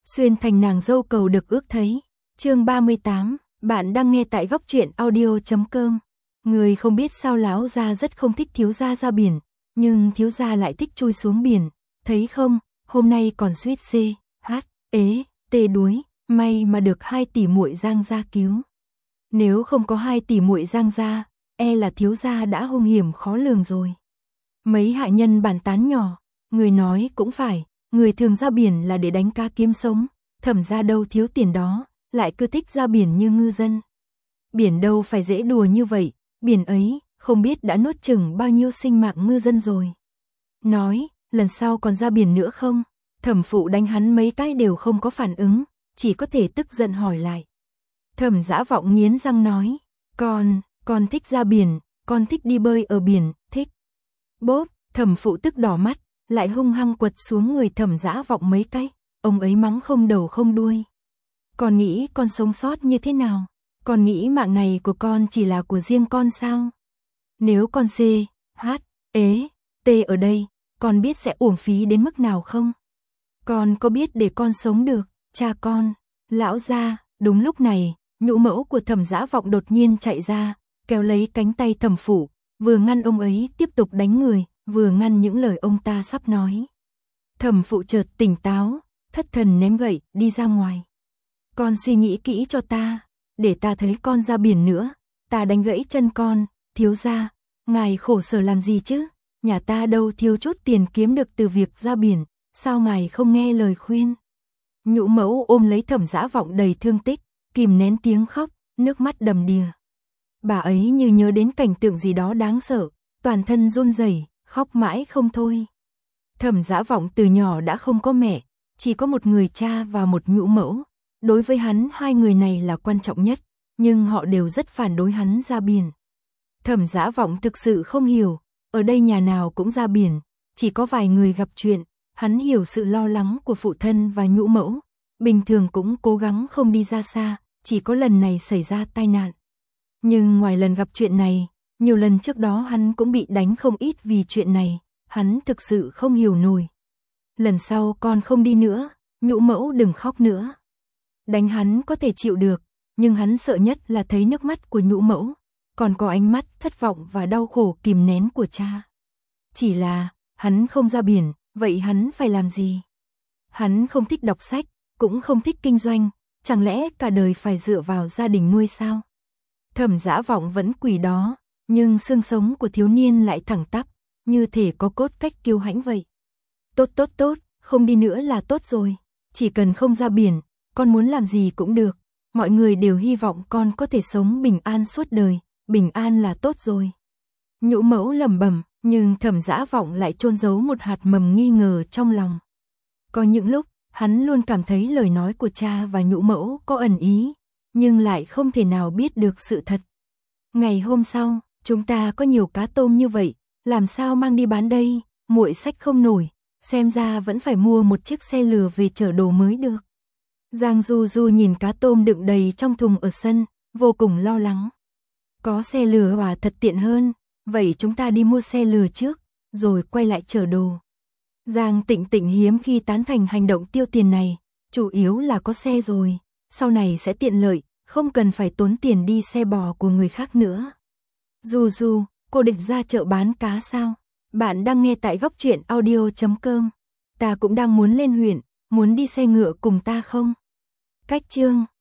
xuyên thành nàng dâu cầu được ước thấy. Chương 38, bạn đang nghe tại góc truyện audio.com. Người không biết sao lão gia rất không thích thiếu gia ra biển, nhưng thiếu gia lại thích chui xuống biển, thấy không, hôm nay còn suýt tê đuối, may mà được 2 tỷ muội Giang gia cứu. Nếu không có 2 tỷ muội Giang gia, e là thiếu gia đã hung hiểm khó lường rồi. Mấy hạ nhân bàn tán nhỏ, người nói cũng phải, người thường ra biển là để đánh cá kiếm sống, Thẩm gia đâu thiếu tiền đó, lại cứ thích ra biển như ngư dân. Biển đâu phải dễ đùa như vậy, biển ấy, không biết đã nuốt chửng bao nhiêu sinh mạng ngư dân rồi. Nói, lần sau còn ra biển nữa không? Thẩm phụ đánh hắn mấy cái đều không có phản ứng, chỉ có thể tức giận hỏi lại. Thẩm Dã Vọng nghiến răng nói, con thích ra biển, con thích đi bơi ở biển, thích. Bốp, Thẩm phụ tức đỏ mắt, lại hung hăng quật xuống người Thẩm Dã Vọng mấy cái, ông ấy mắng không đầu không đuôi. Con nghĩ con sống sót như thế nào? Con nghĩ mạng này của con chỉ là của riêng con sao? Nếu con ở đây, con biết sẽ uổng phí đến mức nào không? Con có biết để con sống được, cha con, lão gia, đúng lúc này, nhũ mẫu của Thẩm Dã Vọng đột nhiên chạy ra, kéo lấy cánh tay Thẩm phụ, vừa ngăn ông ấy tiếp tục đánh người, vừa ngăn những lời ông ta sắp nói. Thẩm phụ chợt tỉnh táo, thất thần ném gậy, đi ra ngoài. Con suy nghĩ kỹ cho ta, để ta thấy con ra biển nữa, ta đánh gãy chân con, thiếu gia, ngài khổ sở làm gì chứ, nhà ta đâu thiếu chút tiền kiếm được từ việc ra biển, sao ngài không nghe lời khuyên. Nhũ mẫu ôm lấy Thẩm Dã Vọng đầy thương tích, kìm nén tiếng khóc, nước mắt đầm đìa. Bà ấy như nhớ đến cảnh tượng gì đó đáng sợ, toàn thân run rẩy, khóc mãi không thôi. Thẩm Dã Vọng từ nhỏ đã không có mẹ, chỉ có một người cha và một nhũ mẫu. Đối với hắn 2 người này là quan trọng nhất, nhưng họ đều rất phản đối hắn ra biển. Thẩm Dã Vọng thực sự không hiểu, ở đây nhà nào cũng ra biển, chỉ có vài người gặp chuyện, hắn hiểu sự lo lắng của phụ thân và nhũ mẫu, bình thường cũng cố gắng không đi ra xa, chỉ có lần này xảy ra tai nạn. Nhưng ngoài lần gặp chuyện này, nhiều lần trước đó hắn cũng bị đánh không ít vì chuyện này, hắn thực sự không hiểu nổi. Lần sau con không đi nữa, nhũ mẫu đừng khóc nữa. Đánh hắn có thể chịu được, nhưng hắn sợ nhất là thấy nước mắt của nhũ mẫu, còn có ánh mắt thất vọng và đau khổ kìm nén của cha. Chỉ là, hắn không ra biển, vậy hắn phải làm gì? Hắn không thích đọc sách, cũng không thích kinh doanh, chẳng lẽ cả đời phải dựa vào gia đình nuôi sao? Thẩm Dã Vọng vẫn quỳ đó, nhưng xương sống của thiếu niên lại thẳng tắp, như thể có cốt cách kiêu hãnh vậy. Tốt, không đi nữa là tốt rồi, chỉ cần không ra biển, con muốn làm gì cũng được, mọi người đều hy vọng con có thể sống bình an suốt đời, bình an là tốt rồi. Nhũ mẫu lẩm bẩm, nhưng Thẩm Dã Vọng lại chôn giấu một hạt mầm nghi ngờ trong lòng. Có những lúc, hắn luôn cảm thấy lời nói của cha và nhũ mẫu có ẩn ý, nhưng lại không thể nào biết được sự thật. Ngày hôm sau, chúng ta có nhiều cá tôm như vậy, làm sao mang đi bán đây, muội xách không nổi, xem ra vẫn phải mua một chiếc xe lừa về chở đồ mới được. Giang Du Du nhìn cá tôm đựng đầy trong thùng ở sân, vô cùng lo lắng. Có xe lừa và thật tiện hơn, vậy chúng ta đi mua xe lừa trước, rồi quay lại chở đồ. Giang Tịnh Tịnh hiếm khi tán thành hành động tiêu tiền này, chủ yếu là có xe rồi, sau này sẽ tiện lợi, không cần phải tốn tiền đi xe bò của người khác nữa. Du Du, cô định ra chợ bán cá sao? Bạn đang nghe tại góc truyện audio.com. Ta cũng đang muốn lên huyện, muốn đi xe ngựa cùng ta không? Cách chương